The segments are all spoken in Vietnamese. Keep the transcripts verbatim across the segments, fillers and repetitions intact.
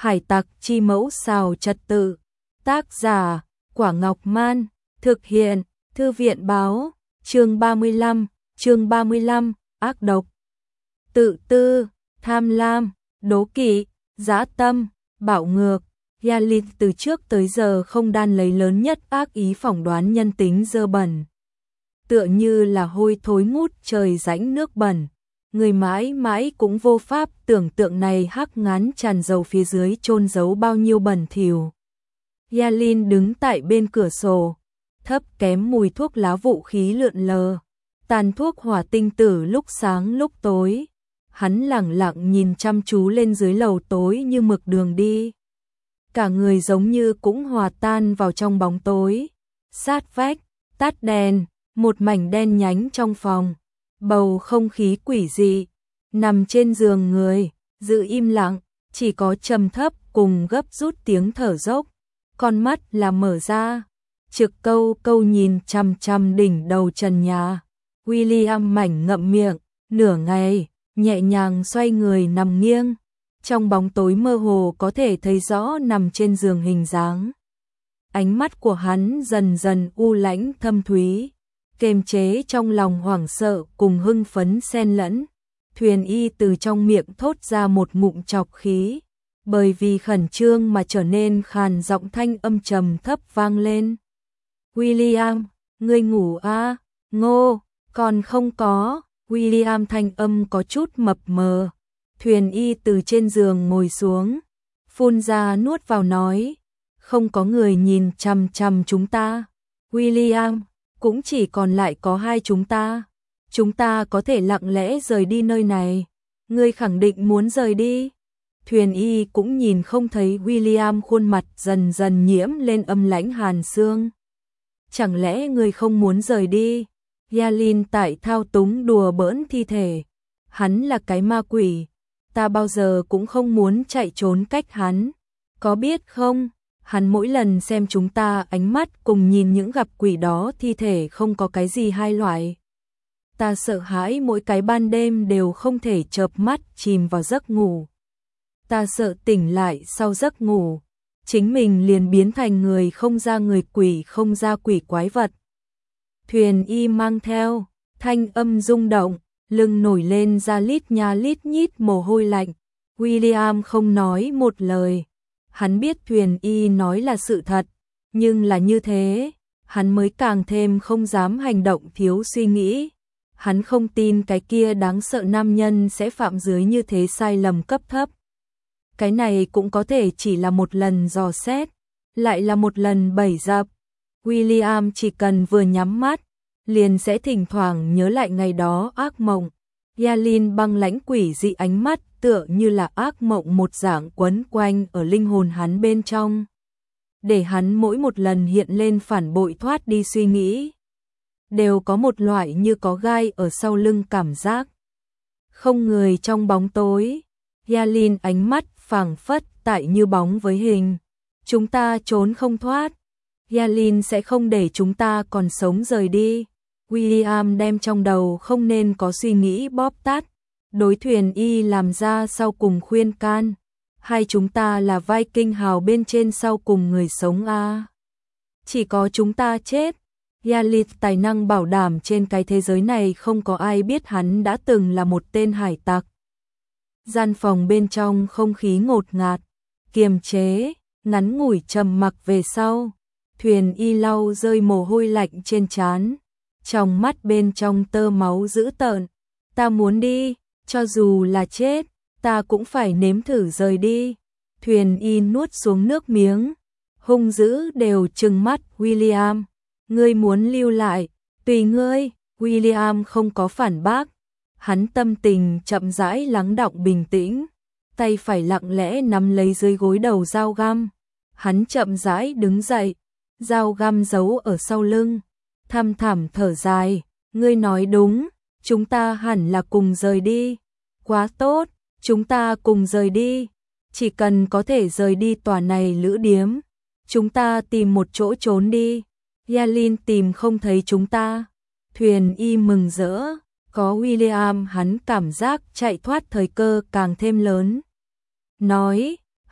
Hải tặc chi mẫu xào trật tự. Tác giả, Quả Ngọc Man. Thực hiện, Thư viện báo. Chương ba mươi lăm, chương ba mươi lăm, ác độc. Tự tư, tham lam, đố kỵ, dã tâm, bạo ngược. Yalit từ trước tới giờ không đan lấy lớn nhất ác ý phỏng đoán nhân tính dơ bẩn. Tựa như là hôi thối ngút trời rãnh nước bẩn. Người mãi mãi cũng vô pháp tưởng tượng này hắc ngán tràn dầu phía dưới chôn giấu bao nhiêu bẩn thỉu. Yalin đứng tại bên cửa sổ, thấp kém mùi thuốc lá vũ khí lượn lờ, tàn thuốc hỏa tinh tử lúc sáng lúc tối. Hắn lẳng lặng nhìn chăm chú lên dưới lầu tối như mực đường đi. Cả người giống như cũng hòa tan vào trong bóng tối. Sát vách, tắt đèn, một mảnh đen nhánh trong phòng. Bầu không khí quỷ dị. Nằm trên giường người, giữ im lặng, chỉ có trầm thấp cùng gấp rút tiếng thở dốc. Con mắt là mở ra, trực câu câu nhìn chằm chằm đỉnh đầu trần nhà. William mảnh ngậm miệng, nửa ngày, nhẹ nhàng xoay người nằm nghiêng. Trong bóng tối mơ hồ có thể thấy rõ nằm trên giường hình dáng. Ánh mắt của hắn dần dần u lãnh thâm thúy, kiềm chế trong lòng hoảng sợ cùng hưng phấn xen lẫn. Thuyền Y từ trong miệng thốt ra một ngụm chọc khí, bởi vì khẩn trương mà trở nên khàn giọng thanh âm trầm thấp vang lên. William, ngươi ngủ à? Ngô, còn không có. William thanh âm có chút mập mờ. Thuyền Y từ trên giường ngồi xuống, phun ra nuốt vào nói, không có người nhìn chằm chằm chúng ta. William, cũng chỉ còn lại có hai chúng ta. Chúng ta có thể lặng lẽ rời đi nơi này. Ngươi khẳng định muốn rời đi. Thuyền Y cũng nhìn không thấy William, khuôn mặt dần dần nhiễm lên âm lãnh hàn xương. Chẳng lẽ ngươi không muốn rời đi? Yalin tại thao túng đùa bỡn thi thể. Hắn là cái ma quỷ. Ta bao giờ cũng không muốn chạy trốn cách hắn. Có biết không? Hắn mỗi lần xem chúng ta ánh mắt cùng nhìn những gặp quỷ đó thi thể không có cái gì hai loại. Ta sợ hãi mỗi cái ban đêm đều không thể chợp mắt chìm vào giấc ngủ. Ta sợ tỉnh lại sau giấc ngủ, chính mình liền biến thành người không ra người quỷ không ra quỷ quái vật. Thuyền Y mang theo, thanh âm rung động, lưng nổi lên ra lít nha lít nhít mồ hôi lạnh. William không nói một lời. Hắn biết Thuyền Y nói là sự thật, nhưng là như thế, hắn mới càng thêm không dám hành động thiếu suy nghĩ. Hắn không tin cái kia đáng sợ nam nhân sẽ phạm dưới như thế sai lầm cấp thấp. Cái này cũng có thể chỉ là một lần dò xét, lại là một lần bẫy dập. William chỉ cần vừa nhắm mắt, liền sẽ thỉnh thoảng nhớ lại ngày đó ác mộng. Yalin băng lãnh quỷ dị ánh mắt tựa như là ác mộng một dạng quấn quanh ở linh hồn hắn bên trong, để hắn mỗi một lần hiện lên phản bội thoát đi suy nghĩ, đều có một loại như có gai ở sau lưng cảm giác. Không người trong bóng tối, Yalin ánh mắt phảng phất tại như bóng với hình. Chúng ta trốn không thoát. Yalin sẽ không để chúng ta còn sống rời đi. William đem trong đầu không nên có suy nghĩ bóp tát. Đối Thuyền Y làm ra sau cùng khuyên can. Hai chúng ta là Viking hào bên trên sau cùng người sống à. Chỉ có chúng ta chết. Yalit tài năng bảo đảm trên cái thế giới này không có ai biết hắn đã từng là một tên hải tặc. Gian phòng bên trong không khí ngột ngạt, kiềm chế, ngắn ngủi trầm mặc về sau. Thuyền Y lau rơi mồ hôi lạnh trên trán, trong mắt bên trong tơ máu dữ tợn. Ta muốn đi, cho dù là chết, ta cũng phải nếm thử rời đi. Thuyền Y nuốt xuống nước miếng, hung dữ đều trừng mắt William. Ngươi muốn lưu lại, tùy ngươi. William không có phản bác. Hắn tâm tình chậm rãi lắng đọng bình tĩnh, tay phải lặng lẽ nắm lấy dưới gối đầu dao găm. Hắn chậm rãi đứng dậy, dao găm giấu ở sau lưng, thăm thẳm thở dài. Ngươi nói đúng, chúng ta hẳn là cùng rời đi. Quá tốt, chúng ta cùng rời đi. Chỉ cần có thể rời đi tòa này lữ điếm, chúng ta tìm một chỗ trốn đi. Yalin tìm không thấy chúng ta. Thuyền Y mừng rỡ. Có William hắn cảm giác chạy thoát thời cơ càng thêm lớn. Nói,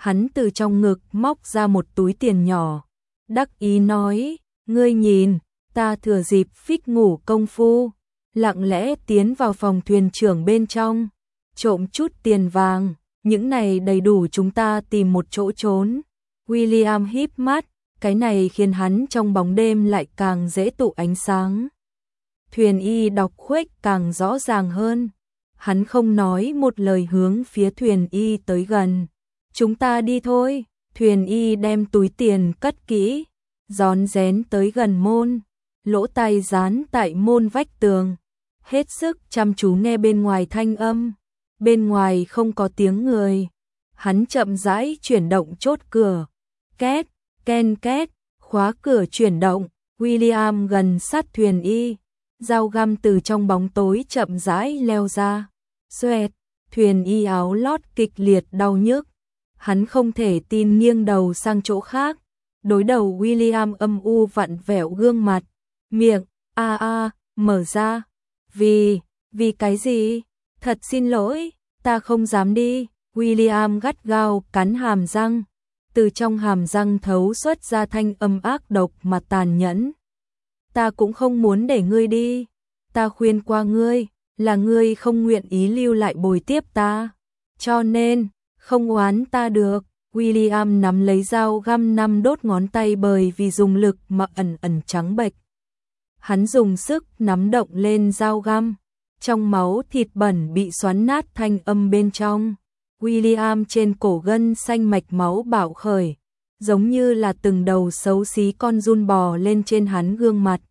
Hắn từ trong ngực móc ra một túi tiền nhỏ, đắc ý nói, ngươi nhìn, ta thừa dịp Phích ngủ công phu, lặng lẽ tiến vào phòng thuyền trưởng bên trong, trộm chút tiền vàng, những này đầy đủ chúng ta tìm một chỗ trốn. William híp mắt, cái này khiến hắn trong bóng đêm lại càng dễ tụ ánh sáng. Thuyền y đọc khuếch càng rõ ràng hơn. Hắn không nói một lời hướng phía thuyền y tới gần. Chúng ta đi thôi. Thuyền y đem túi tiền cất kỹ, rón rén tới gần môn, lỗ tai dán tại môn vách tường, hết sức chăm chú nghe bên ngoài thanh âm. Bên ngoài không có tiếng người. Hắn chậm rãi chuyển động chốt cửa. Két, ken két, khóa cửa chuyển động. William gần sát thuyền y, dao găm từ trong bóng tối chậm rãi leo ra. Xoẹt, thuyền y áo lót kịch liệt đau nhức. Hắn không thể tin nghiêng đầu sang chỗ khác. Đối đầu William âm u vặn vẹo gương mặt. Miệng, a a, mở ra. Vì, vì cái gì? Thật xin lỗi, ta không dám đi. William gắt gao cắn hàm răng. Từ trong hàm răng thấu xuất ra thanh âm ác độc mà tàn nhẫn. Ta cũng không muốn để ngươi đi. Ta khuyên qua ngươi, là ngươi không nguyện ý lưu lại bồi tiếp ta. Cho nên, không oán ta được. William nắm lấy dao găm năm đốt ngón tay bởi vì dùng lực mà ẩn ẩn trắng bệch. Hắn dùng sức nắm động lên dao găm. Trong máu thịt bẩn bị xoắn nát thanh âm bên trong. William trên cổ gân xanh mạch máu bạo khởi, giống như là từng đầu xấu xí con giun bò lên trên hắn gương mặt.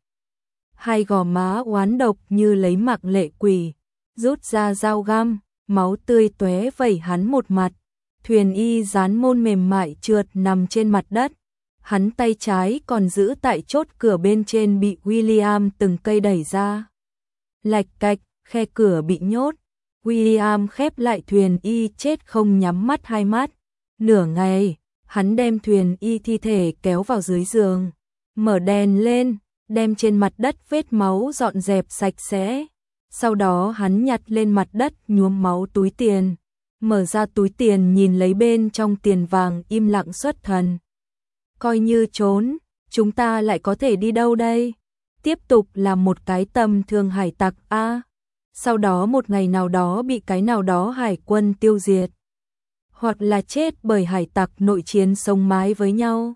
Hai gò má oán độc như lấy mặc lệ quỷ, rút ra dao găm, máu tươi tóe vẩy hắn một mặt. Thuyền y dán môn mềm mại trượt nằm trên mặt đất. Hắn tay trái còn giữ tại chốt cửa bên trên bị William từng cây đẩy ra. Lạch cạch, khe cửa bị nhốt. William khép lại thuyền y chết không nhắm mắt hai mắt. Nửa ngày, hắn đem thuyền y thi thể kéo vào dưới giường, mở đèn lên, đem trên mặt đất vết máu dọn dẹp sạch sẽ. Sau đó hắn nhặt lên mặt đất nhuốm máu túi tiền, mở ra túi tiền nhìn lấy bên trong tiền vàng im lặng xuất thần. Coi như trốn, chúng ta lại có thể đi đâu đây? Tiếp tục là một cái tầm thường hải tặc a. À, sau đó một ngày nào đó bị cái nào đó hải quân tiêu diệt. Hoặc là chết bởi hải tặc nội chiến sống mái với nhau.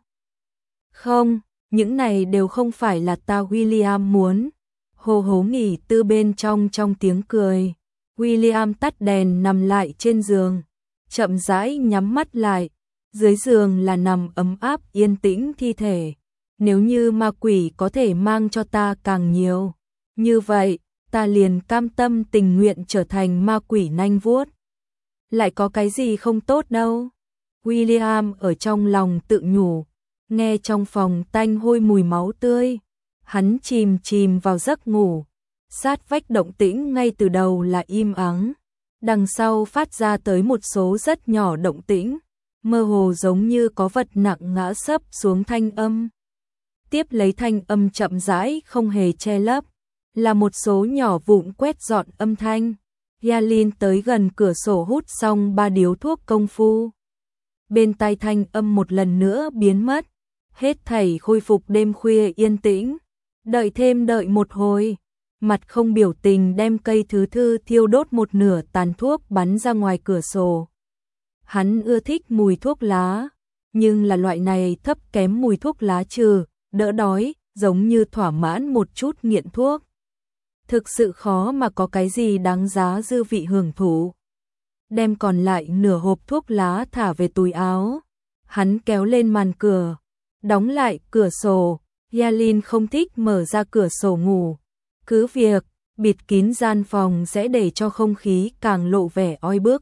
Không, những này đều không phải là ta William muốn. Hồ hố nghỉ tư bên trong trong tiếng cười. William tắt đèn nằm lại trên giường, chậm rãi nhắm mắt lại. Dưới giường là nằm ấm áp yên tĩnh thi thể. Nếu như ma quỷ có thể mang cho ta càng nhiều, như vậy, ta liền cam tâm tình nguyện trở thành ma quỷ nanh vuốt. Lại có cái gì không tốt đâu. William ở trong lòng tự nhủ, nghe trong phòng tanh hôi mùi máu tươi. Hắn chìm chìm vào giấc ngủ. Sát vách động tĩnh ngay từ đầu là im ắng. Đằng sau phát ra tới một số rất nhỏ động tĩnh, mơ hồ giống như có vật nặng ngã sấp xuống thanh âm. Tiếp lấy thanh âm chậm rãi không hề che lấp, là một số nhỏ vụn quét dọn âm thanh. Yalin tới gần cửa sổ hút xong ba điếu thuốc công phu. Bên tai thanh âm một lần nữa biến mất, hết thảy khôi phục đêm khuya yên tĩnh. Đợi thêm đợi một hồi, mặt không biểu tình đem cây thứ thư thiêu đốt một nửa tàn thuốc bắn ra ngoài cửa sổ. Hắn ưa thích mùi thuốc lá, nhưng là loại này thấp kém mùi thuốc lá trừ, đỡ đói, giống như thỏa mãn một chút nghiện thuốc. Thực sự khó mà có cái gì đáng giá dư vị hưởng thụ. Đem còn lại nửa hộp thuốc lá thả về túi áo. Hắn kéo lên màn cửa, đóng lại cửa sổ. Yalin không thích mở ra cửa sổ ngủ. Cứ việc, bịt kín gian phòng sẽ để cho không khí càng lộ vẻ oi bức.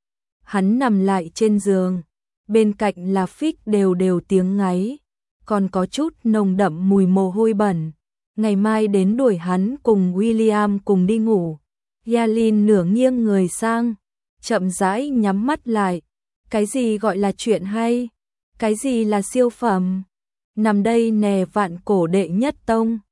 Hắn nằm lại trên giường, bên cạnh là Phích đều đều tiếng ngáy, còn có chút nồng đậm mùi mồ hôi bẩn. Ngày mai đến đuổi hắn cùng William cùng đi ngủ. Yalin nửa nghiêng người sang, chậm rãi nhắm mắt lại. Cái gì gọi là chuyện hay? Cái gì là siêu phẩm? Nằm đây nè vạn cổ đệ nhất tông.